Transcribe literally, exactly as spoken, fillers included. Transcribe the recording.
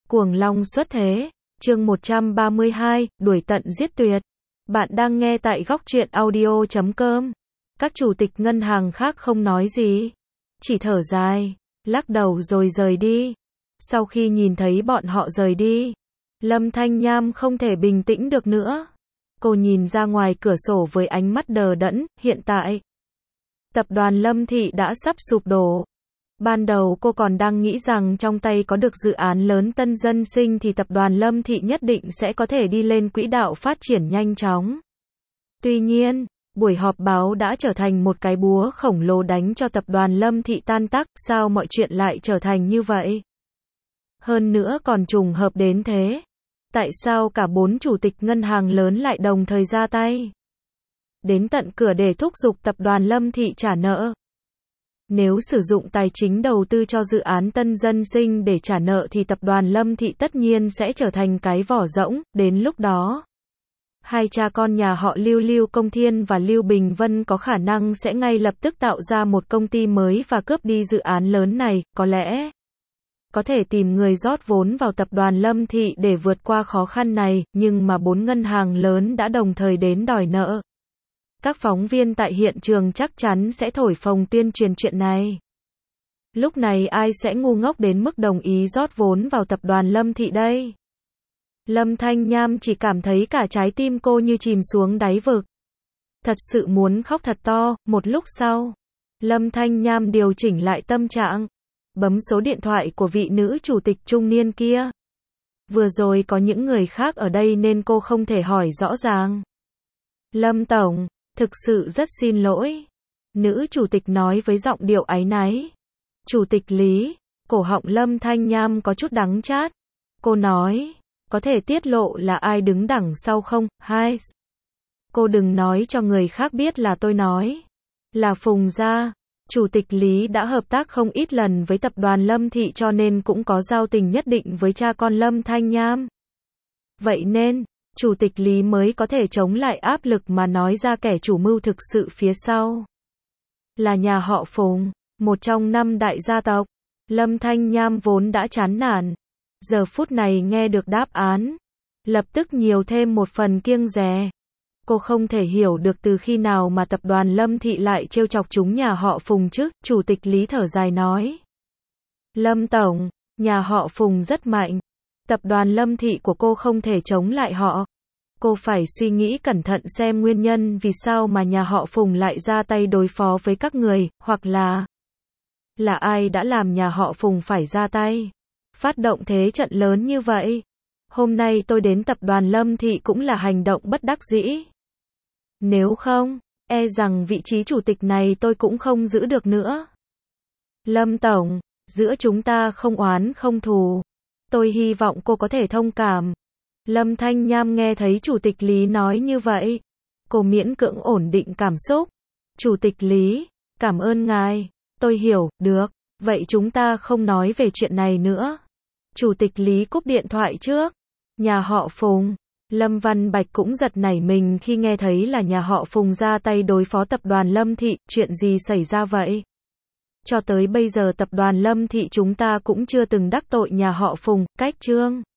Cuồng long xuất thế, chương một trăm ba mươi hai, đuổi tận giết tuyệt. Bạn đang nghe tại góc truyện audio chấm com. Các chủ tịch ngân hàng khác không nói gì, chỉ thở dài, lắc đầu rồi rời đi. Sau khi nhìn thấy bọn họ rời đi, Lâm Thanh Nham không thể bình tĩnh được nữa. Cô nhìn ra ngoài cửa sổ với ánh mắt đờ đẫn, hiện tại tập đoàn Lâm Thị đã sắp sụp đổ. Ban đầu cô còn đang nghĩ rằng trong tay có được dự án lớn Tân Dân Sinh thì tập đoàn Lâm Thị nhất định sẽ có thể đi lên quỹ đạo phát triển nhanh chóng. Tuy nhiên, buổi họp báo đã trở thành một cái búa khổng lồ đánh cho tập đoàn Lâm Thị tan tác, sao mọi chuyện lại trở thành như vậy? Hơn nữa còn trùng hợp đến thế. Tại sao cả bốn chủ tịch ngân hàng lớn lại đồng thời ra tay đến tận cửa để thúc giục tập đoàn Lâm Thị trả nợ? Nếu sử dụng tài chính đầu tư cho dự án Tân Dân Sinh để trả nợ thì tập đoàn Lâm Thị tất nhiên sẽ trở thành cái vỏ rỗng, đến lúc đó hai cha con nhà họ Lưu Lưu Công Thiên và Lưu Bình Vân có khả năng sẽ ngay lập tức tạo ra một công ty mới và cướp đi dự án lớn này, có lẽ có thể tìm người rót vốn vào tập đoàn Lâm Thị để vượt qua khó khăn này, nhưng mà bốn ngân hàng lớn đã đồng thời đến đòi nợ. Các phóng viên tại hiện trường chắc chắn sẽ thổi phồng tuyên truyền chuyện này. Lúc này ai sẽ ngu ngốc đến mức đồng ý rót vốn vào tập đoàn Lâm Thị đây? Lâm Thanh Nham chỉ cảm thấy cả trái tim cô như chìm xuống đáy vực. Thật sự muốn khóc thật to. Một lúc sau, Lâm Thanh Nham điều chỉnh lại tâm trạng, bấm số điện thoại của vị nữ chủ tịch trung niên kia. Vừa rồi có những người khác ở đây nên cô không thể hỏi rõ ràng. Lâm Tổng, thực sự rất xin lỗi. Nữ chủ tịch nói với giọng điệu áy náy. Chủ tịch Lý, cổ họng Lâm Thanh Nham có chút đắng chát. Cô nói, có thể tiết lộ là ai đứng đằng sau không? Hai. Cô đừng nói cho người khác biết là tôi nói. Là Phùng gia. Chủ tịch Lý đã hợp tác không ít lần với tập đoàn Lâm Thị cho nên cũng có giao tình nhất định với cha con Lâm Thanh Nham. Vậy nên, Chủ tịch Lý mới có thể chống lại áp lực mà nói ra kẻ chủ mưu thực sự phía sau là nhà họ Phùng, một trong năm đại gia tộc. Lâm Thanh Nham vốn đã chán nản, giờ phút này nghe được đáp án, lập tức nhiều thêm một phần kiêng dè. Cô không thể hiểu được từ khi nào mà tập đoàn Lâm Thị lại trêu chọc chúng nhà họ Phùng chứ. Chủ tịch Lý thở dài nói. Lâm Tổng, nhà họ Phùng rất mạnh. Tập đoàn Lâm Thị của cô không thể chống lại họ. Cô phải suy nghĩ cẩn thận xem nguyên nhân vì sao mà nhà họ Phùng lại ra tay đối phó với các người, hoặc là là ai đã làm nhà họ Phùng phải ra tay phát động thế trận lớn như vậy. Hôm nay tôi đến tập đoàn Lâm Thị cũng là hành động bất đắc dĩ. Nếu không, e rằng vị trí chủ tịch này tôi cũng không giữ được nữa. Lâm Tổng, giữa chúng ta không oán không thù. Tôi hy vọng cô có thể thông cảm. Lâm Thanh Nham nghe thấy Chủ tịch Lý nói như vậy. Cô miễn cưỡng ổn định cảm xúc. Chủ tịch Lý, cảm ơn ngài. Tôi hiểu, được. Vậy chúng ta không nói về chuyện này nữa. Chủ tịch Lý cúp điện thoại trước. Nhà họ Phùng. Lâm Văn Bạch cũng giật nảy mình khi nghe thấy là nhà họ Phùng ra tay đối phó tập đoàn Lâm Thị. Chuyện gì xảy ra vậy? Cho tới bây giờ tập đoàn Lâm Thị chúng ta cũng chưa từng đắc tội nhà họ Phùng. Cách chương